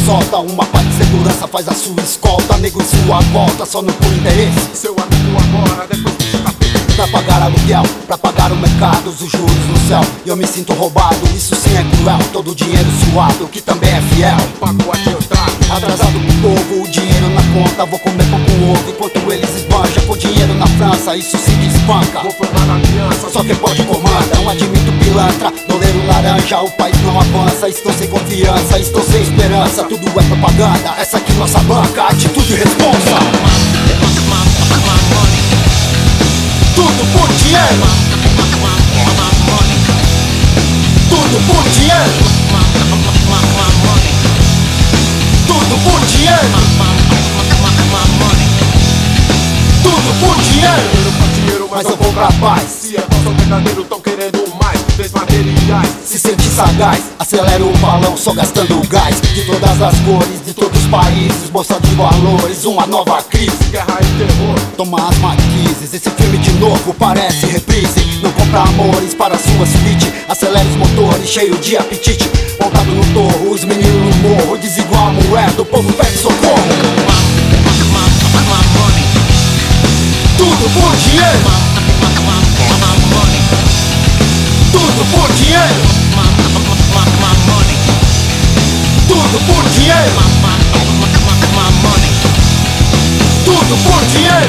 solta. Uma paz de segurança faz a sua escolta. Nego em sua volta, só não por interesse. Seu amigo agora, depois do tapete. Pra pagar aluguel, pra pagar o mercado, os juros no céu. E eu me sinto roubado, isso sim é cruel. Todo o dinheiro suado, que também é fiel. Pago adiantado, Atrasado pro povo, o dinheiro na conta. Vou comer pão com ovo enquanto eles esbanjam. Com dinheiro na França, isso se despanca. vou formar aliança. Só quem pode comanda, não admito pilantra. Doleiro laranja, o país não avança. Estou sem confiança, estou sem esperança. Tudo é propaganda, essa aqui nossa banca. Atitude e responsa. Tudo por dinheiro. Tudo por dinheiro. Tudo por dinheiro. Tudo por dinheiro. Mas eu vou pra paz. Se é falso ou verdadeiro, tão querendo mais. Três materiais. Se sente sagaz, acelera o balão só gastando gás. De todas as cores, de todos os países, bolsa de valores, uma nova crise. Guerra e terror. Toma as marquises, esse filme de novo parece reprise. Não compra amores para sua suíte. Acelera os motores, cheio de apetite. Montado no torro, os meninos no morro. Desigual a moeda, o povo pede socorro. Tudo por dinheiro. Tudo por dinheiro. Tudo por dinheiro. Tudo por dinheiro.